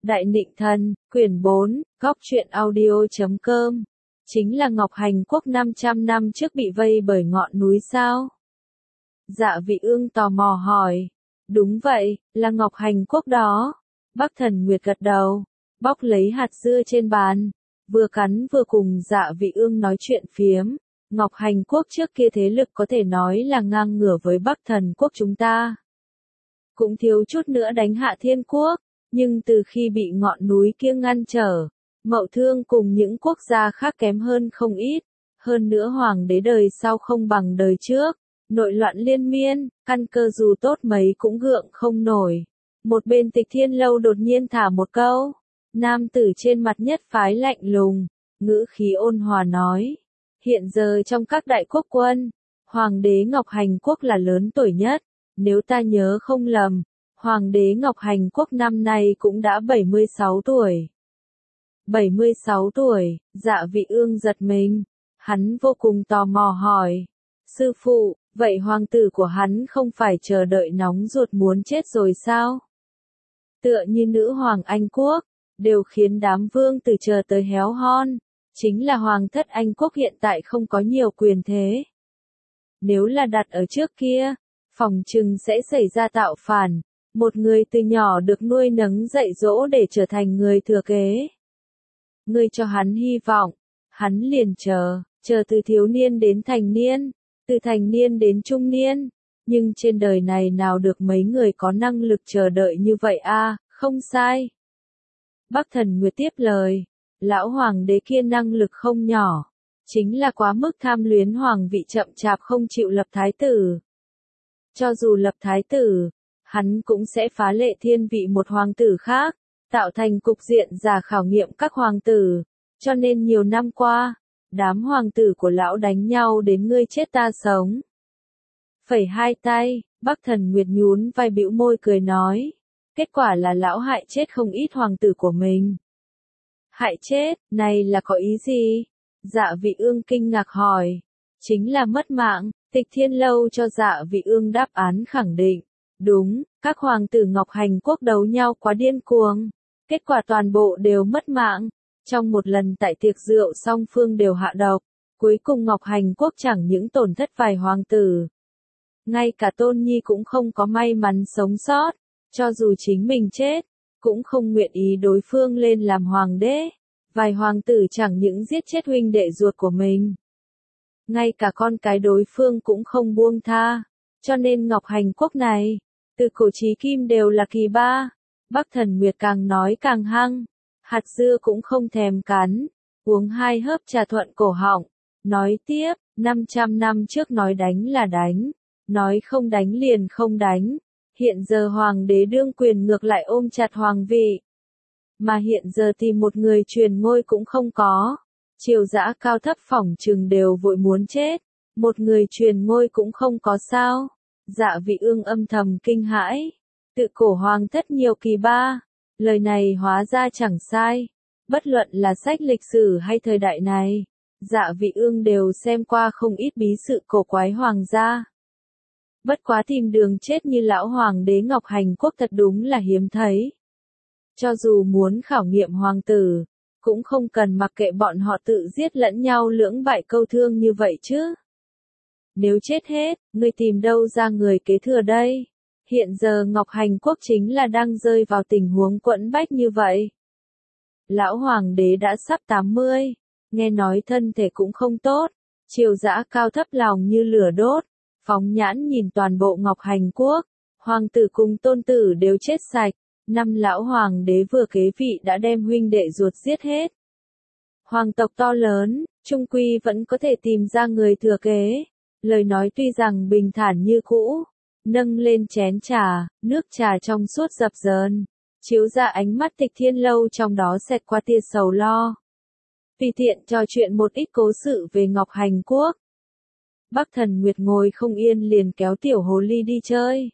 Đại Nịnh Thần, quyển 4, góc truyện audio.com. Chính là Ngọc Hành Quốc 500 năm trước bị vây bởi ngọn núi sao? Dạ Vị Ương tò mò hỏi. Đúng vậy, là Ngọc Hành Quốc đó. Bắc Thần Nguyệt gật đầu, bóc lấy hạt dưa trên bàn, vừa cắn vừa cùng Dạ Vị Ương nói chuyện phiếm. Ngọc Hành Quốc trước kia thế lực có thể nói là ngang ngửa với Bắc Thần Quốc chúng ta. Cũng thiếu chút nữa đánh hạ Thiên Quốc, nhưng từ khi bị ngọn núi kia ngăn trở, Mậu Thương cùng những quốc gia khác kém hơn không ít. Hơn nữa hoàng đế đời sau không bằng đời trước, nội loạn liên miên, căn cơ dù tốt mấy cũng gượng không nổi. Một bên Tịch Thiên Lâu đột nhiên thả một câu, nam tử trên mặt nhất phái lạnh lùng, ngữ khí ôn hòa nói. Hiện giờ trong các đại quốc quân, Hoàng đế Ngọc Hành Quốc là lớn tuổi nhất, nếu ta nhớ không lầm, Hoàng đế Ngọc Hành Quốc năm nay cũng đã 76 tuổi. 76 tuổi, Dạ Vị Ương giật mình, hắn vô cùng tò mò hỏi. Sư phụ, vậy hoàng tử của hắn không phải chờ đợi nóng ruột muốn chết rồi sao? Tựa như nữ hoàng Anh Quốc, đều khiến đám vương tử chờ tới héo hon. Chính là hoàng thất Anh Quốc hiện tại không có nhiều quyền thế. Nếu là đặt ở trước kia, phòng trừng sẽ xảy ra tạo phản, một người từ nhỏ được nuôi nấng dạy dỗ để trở thành người thừa kế. Ngươi cho hắn hy vọng, hắn liền chờ từ thiếu niên đến thành niên, từ thành niên đến trung niên, nhưng trên đời này nào được mấy người có năng lực chờ đợi như vậy a, không sai. Bắc Thần Nguyệt tiếp lời. Lão hoàng đế kia năng lực không nhỏ, chính là quá mức tham luyến hoàng vị chậm chạp không chịu lập thái tử. Cho dù lập thái tử, hắn cũng sẽ phá lệ thiên vị một hoàng tử khác, tạo thành cục diện giả khảo nghiệm các hoàng tử, cho nên nhiều năm qua, đám hoàng tử của lão đánh nhau đến ngươi chết ta sống. Phẩy hai tay, Bắc Thần Nguyệt nhún vai bĩu môi cười nói, kết quả là lão hại chết không ít hoàng tử của mình. Hại chết, này là có ý gì? Dạ Vị Ương kinh ngạc hỏi. Chính là mất mạng, Tịch Thiên Lâu cho Dạ Vị Ương đáp án khẳng định. Đúng, các hoàng tử Ngọc Hành Quốc đấu nhau quá điên cuồng. Kết quả toàn bộ đều mất mạng. Trong một lần tại tiệc rượu song phương đều hạ độc. Cuối cùng Ngọc Hành Quốc chẳng những tổn thất vài hoàng tử. Ngay cả Tôn Nhi cũng không có may mắn sống sót. Cho dù chính mình chết, cũng không nguyện ý đối phương lên làm hoàng đế. Vài hoàng tử chẳng những giết chết huynh đệ ruột của mình, ngay cả con cái đối phương cũng không buông tha. Cho nên Ngọc Hành Quốc này, từ cổ chí kim đều là kỳ ba. Bắc Thần Nguyệt càng nói càng hăng, hạt dưa cũng không thèm cắn, uống hai hớp trà thuận cổ họng, nói tiếp, 500 năm trước nói đánh là đánh, nói không đánh liền không đánh. Hiện giờ hoàng đế đương quyền ngược lại ôm chặt hoàng vị. Mà hiện giờ thì một người truyền ngôi cũng không có. Triều dã cao thấp phỏng chừng đều vội muốn chết. Một người truyền ngôi cũng không có sao. Dạ Vị Ương âm thầm kinh hãi. Tự cổ hoàng thất nhiều kỳ ba. Lời này hóa ra chẳng sai. Bất luận là sách lịch sử hay thời đại này, Dạ Vị Ương đều xem qua không ít bí sự cổ quái hoàng gia. Bất quá tìm đường chết như lão hoàng đế Ngọc Hành Quốc thật đúng là hiếm thấy. Cho dù muốn khảo nghiệm hoàng tử, cũng không cần mặc kệ bọn họ tự giết lẫn nhau lưỡng bại câu thương như vậy chứ. Nếu chết hết, ngươi tìm đâu ra người kế thừa đây? Hiện giờ Ngọc Hành Quốc chính là đang rơi vào tình huống quẫn bách như vậy. Lão hoàng đế đã sắp 80, nghe nói thân thể cũng không tốt, triều dã cao thấp lòng như lửa đốt. Phóng nhãn nhìn toàn bộ Ngọc Hành Quốc, hoàng tử cùng tôn tử đều chết sạch, năm lão hoàng đế vừa kế vị đã đem huynh đệ ruột giết hết. Hoàng tộc to lớn, trung quy vẫn có thể tìm ra người thừa kế. Lời nói tuy rằng bình thản như cũ, nâng lên chén trà, nước trà trong suốt dập dờn, chiếu ra ánh mắt Tịch Thiên Lâu trong đó xẹt qua tia sầu lo. Tùy tiện trò chuyện một ít cố sự về Ngọc Hành Quốc. Bắc Thần Nguyệt ngồi không yên liền kéo tiểu hồ ly đi chơi.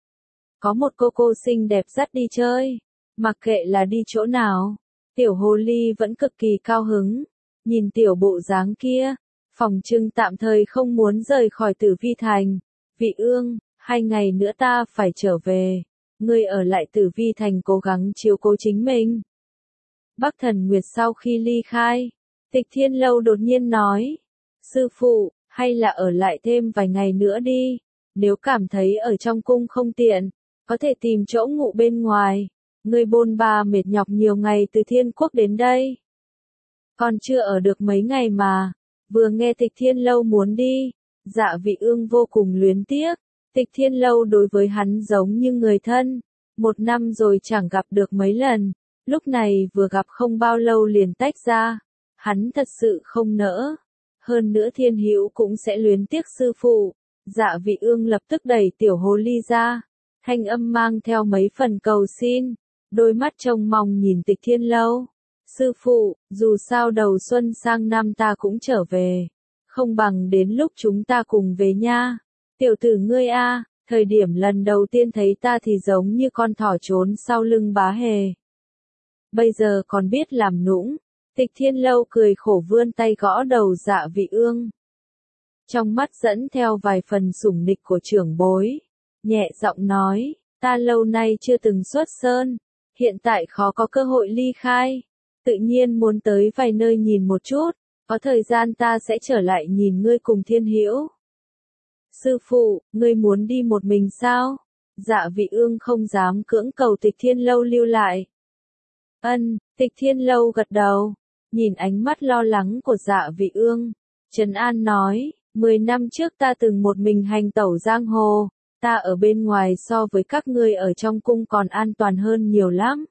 Có một cô xinh đẹp dắt đi chơi, mặc kệ là đi chỗ nào, tiểu hồ ly vẫn cực kỳ cao hứng. Nhìn tiểu bộ dáng kia, phòng trưng tạm thời không muốn rời khỏi Tử Vi Thành. Vị Ương, 2 ngày nữa ta phải trở về. ngươi ở lại Tử Vi Thành cố gắng chiếu cố chính mình. Bắc Thần Nguyệt sau khi ly khai, Tịch Thiên Lâu đột nhiên nói, sư phụ, hay là ở lại thêm vài ngày nữa đi, nếu cảm thấy ở trong cung không tiện, có thể tìm chỗ ngủ bên ngoài, ngươi bôn ba mệt nhọc nhiều ngày từ Thiên Quốc đến đây. Còn chưa ở được mấy ngày mà, vừa nghe Tịch Thiên Lâu muốn đi, Dạ Vị Ương vô cùng luyến tiếc, Tịch Thiên Lâu đối với hắn giống như người thân, 1 năm rồi chẳng gặp được mấy lần, lúc này vừa gặp không bao lâu liền tách ra, hắn thật sự không nỡ. Hơn nữa Thiên Hữu cũng sẽ luyến tiếc sư phụ. Dạ Vị Ương lập tức đẩy tiểu hồ ly ra, thanh âm mang theo mấy phần cầu xin, đôi mắt trông mong nhìn Tịch Thiên Lâu. Sư phụ, dù sao đầu xuân sang năm ta cũng trở về, không bằng đến lúc chúng ta cùng về nha. Tiểu tử ngươi a, thời điểm lần đầu tiên thấy ta thì giống như con thỏ trốn sau lưng bá hề. Bây giờ còn biết làm nũng. Tịch Thiên Lâu cười khổ vươn tay gõ đầu Dạ Vị Ương. Trong mắt dẫn theo vài phần sủng nịch của trưởng bối, nhẹ giọng nói, ta lâu nay chưa từng xuất sơn, hiện tại khó có cơ hội ly khai, tự nhiên muốn tới vài nơi nhìn một chút, có thời gian ta sẽ trở lại nhìn ngươi cùng Thiên Hữu. Sư phụ, ngươi muốn đi một mình sao? Dạ Vị Ương không dám cưỡng cầu Tịch Thiên Lâu lưu lại. Tịch Thiên Lâu gật đầu, nhìn ánh mắt lo lắng của Dạ Vị Ương, trấn an nói, 10 năm trước ta từng một mình hành tẩu giang hồ, ta ở bên ngoài so với các ngươi ở trong cung còn an toàn hơn nhiều lắm.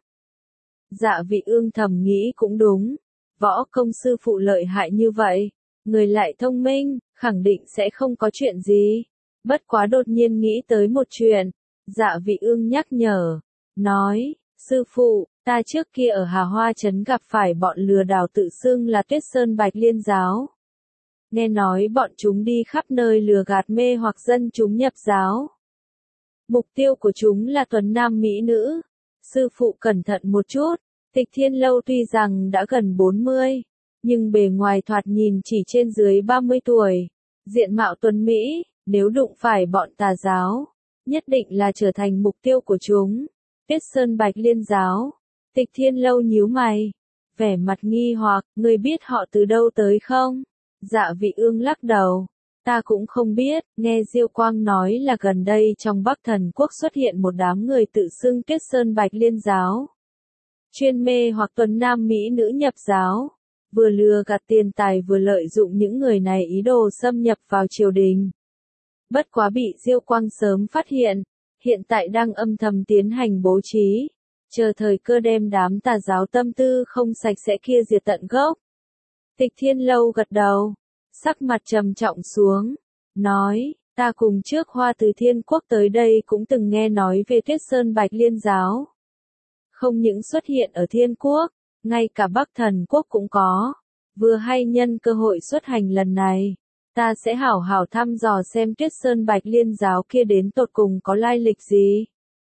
Dạ Vị Ương thầm nghĩ cũng đúng, võ công sư phụ lợi hại như vậy, người lại thông minh, khẳng định sẽ không có chuyện gì. Bất quá đột nhiên nghĩ tới một chuyện, Dạ Vị Ương nhắc nhở, nói, sư phụ, ta trước kia ở Hà Hoa Trấn gặp phải bọn lừa đảo tự xưng là Tuyết Sơn Bạch Liên giáo. Nghe nói bọn chúng đi khắp nơi lừa gạt mê hoặc dân chúng nhập giáo. Mục tiêu của chúng là tuấn nam mỹ nữ. Sư phụ cẩn thận một chút, Tịch Thiên Lâu tuy rằng đã gần 40, nhưng bề ngoài thoạt nhìn chỉ trên dưới 30 tuổi. Diện mạo tuấn mỹ, nếu đụng phải bọn tà giáo, nhất định là trở thành mục tiêu của chúng. Tuyết Sơn Bạch Liên giáo. Tịch Thiên Lâu nhíu mày, vẻ mặt nghi hoặc, ngươi biết họ từ đâu tới không? Dạ Vị Ương lắc đầu, ta cũng không biết, nghe Diêu Quang nói là gần đây trong Bắc Thần Quốc xuất hiện một đám người tự xưng Tuyết Sơn Bạch Liên giáo. Chuyên mê hoặc tuấn nam mỹ nữ nhập giáo, vừa lừa gạt tiền tài vừa lợi dụng những người này ý đồ xâm nhập vào triều đình. Bất quá bị Diêu Quang sớm phát hiện tại đang âm thầm tiến hành bố trí, chờ thời cơ đem đám tà giáo tâm tư không sạch sẽ kia diệt tận gốc. Tịch Thiên Lâu gật đầu, sắc mặt trầm trọng xuống, nói, ta cùng trước Hoa từ Thiên Quốc tới đây cũng từng nghe nói về Tuyết Sơn Bạch Liên giáo. Không những xuất hiện ở Thiên Quốc, ngay cả Bắc Thần Quốc cũng có. Vừa hay nhân cơ hội xuất hành lần này, ta sẽ hảo hảo thăm dò xem Tuyết Sơn Bạch Liên giáo kia đến tột cùng có lai lịch gì.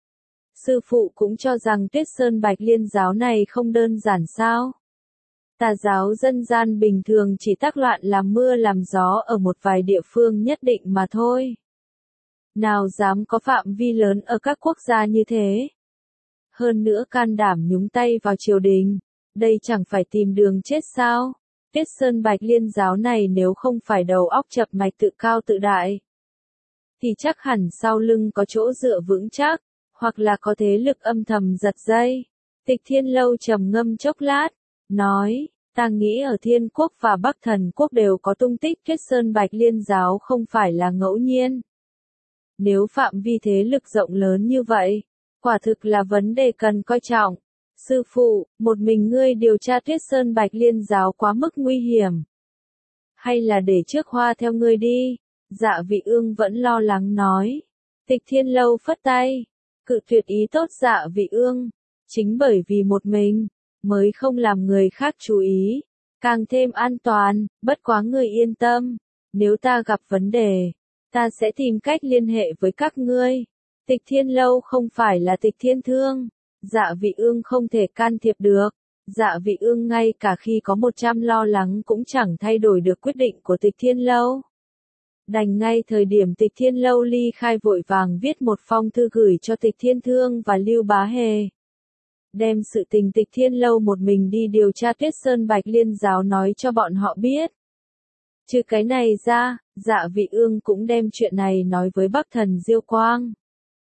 Sư phụ cũng cho rằng Tuyết Sơn Bạch Liên giáo này không đơn giản sao. Tà giáo dân gian bình thường chỉ tác loạn làm mưa làm gió ở một vài địa phương nhất định mà thôi. Nào dám có phạm vi lớn ở các quốc gia như thế. Hơn nữa can đảm nhúng tay vào triều đình, đây chẳng phải tìm đường chết sao. Tuyết Sơn Bạch Liên giáo này nếu không phải đầu óc chập mạch tự cao tự đại, thì chắc hẳn sau lưng có chỗ dựa vững chắc, hoặc là có thế lực âm thầm giật dây. Tịch Thiên Lâu trầm ngâm chốc lát, nói, ta nghĩ ở Thiên Quốc và Bắc Thần Quốc đều có tung tích Tuyết Sơn Bạch Liên giáo không phải là ngẫu nhiên. Nếu phạm vi thế lực rộng lớn như vậy, quả thực là vấn đề cần coi trọng. Sư phụ, một mình ngươi điều tra Tuyết Sơn Bạch Liên giáo quá mức nguy hiểm. Hay là để trước Hoa theo ngươi đi? Dạ Vị Ương vẫn lo lắng nói. Tịch Thiên Lâu phất tay, cự tuyệt ý tốt Dạ Vị Ương. Chính bởi vì một mình, mới không làm người khác chú ý, càng thêm an toàn, bất quá ngươi yên tâm. Nếu ta gặp vấn đề, ta sẽ tìm cách liên hệ với các ngươi. Tịch Thiên Lâu không phải là Tịch Thiên Thương. Dạ Vị Ương không thể can thiệp được. Dạ Vị Ương ngay cả khi có 100 lo lắng cũng chẳng thay đổi được quyết định của Tịch Thiên Lâu. Đành ngay thời điểm Tịch Thiên Lâu ly khai vội vàng viết một phong thư gửi cho Tịch Thiên Thương và Lưu Bá Hề. Đem sự tình Tịch Thiên Lâu một mình đi điều tra Tuyết Sơn Bạch Liên giáo nói cho bọn họ biết. Trừ cái này ra, Dạ Vị Ương cũng đem chuyện này nói với Bắc Thần Diêu Quang.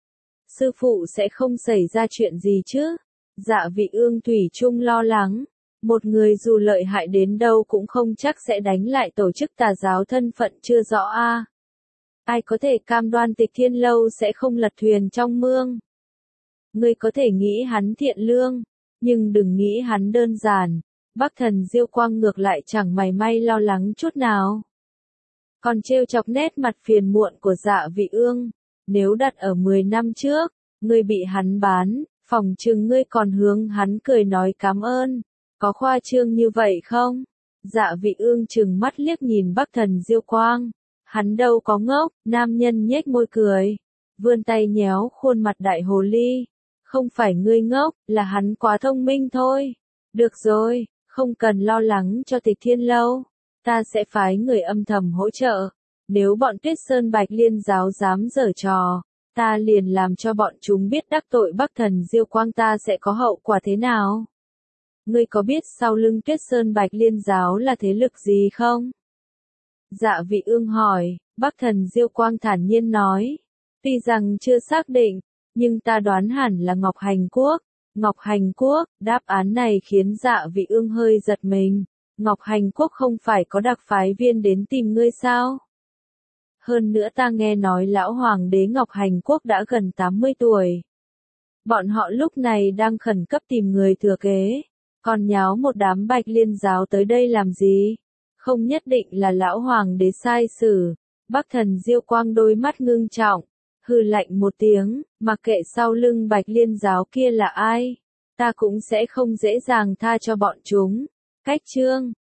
Sư phụ sẽ không xảy ra chuyện gì chứ? Dạ Vị Ương thủy chung lo lắng. Một người dù lợi hại đến đâu cũng không chắc sẽ đánh lại tổ chức tà giáo thân phận chưa rõ a. Ai có thể cam đoan Tịch Thiên Lâu sẽ không lật thuyền trong mương? Ngươi có thể nghĩ hắn thiện lương, nhưng đừng nghĩ hắn đơn giản. Bắc Thần Diêu Quang ngược lại chẳng mảy may lo lắng chút nào. Còn trêu chọc nét mặt phiền muộn của Dạ Vị Ương. Nếu đặt ở 10 năm trước, ngươi bị hắn bán, phỏng chừng ngươi còn hướng hắn cười nói cảm ơn. Có khoa trương như vậy không? Dạ Vị Ương trừng mắt liếc nhìn Bắc Thần Diêu Quang. Hắn đâu có ngốc, nam nhân nhếch môi cười. Vươn tay nhéo khuôn mặt đại hồ ly. Không phải ngươi ngốc, là hắn quá thông minh thôi. Được rồi, không cần lo lắng cho Tịch Thiên Lâu. Ta sẽ phái người âm thầm hỗ trợ. Nếu bọn Tuyết Sơn Bạch Liên giáo dám giở trò, ta liền làm cho bọn chúng biết đắc tội Bắc Thần Diêu Quang ta sẽ có hậu quả thế nào. Ngươi có biết sau lưng Tuyết Sơn Bạch Liên giáo là thế lực gì không? Dạ Vị Ương hỏi. Bắc Thần Diêu Quang thản nhiên nói. Tuy rằng chưa xác định, nhưng ta đoán hẳn là Ngọc Hành Quốc. Ngọc Hành Quốc, đáp án này khiến Dạ Vị Ương hơi giật mình. Ngọc Hành Quốc không phải có đặc phái viên đến tìm ngươi sao? Hơn nữa ta nghe nói lão hoàng đế Ngọc Hành Quốc đã gần 80 tuổi. Bọn họ lúc này đang khẩn cấp tìm người thừa kế. Còn nháo một đám Bạch Liên giáo tới đây làm gì? Không nhất định là lão hoàng đế sai xử. Bắc Thần Diêu Quang đôi mắt ngưng trọng. Hừ lạnh một tiếng, mặc kệ sau lưng Bạch Liên giáo kia là ai. Ta cũng sẽ không dễ dàng tha cho bọn chúng. Cách chương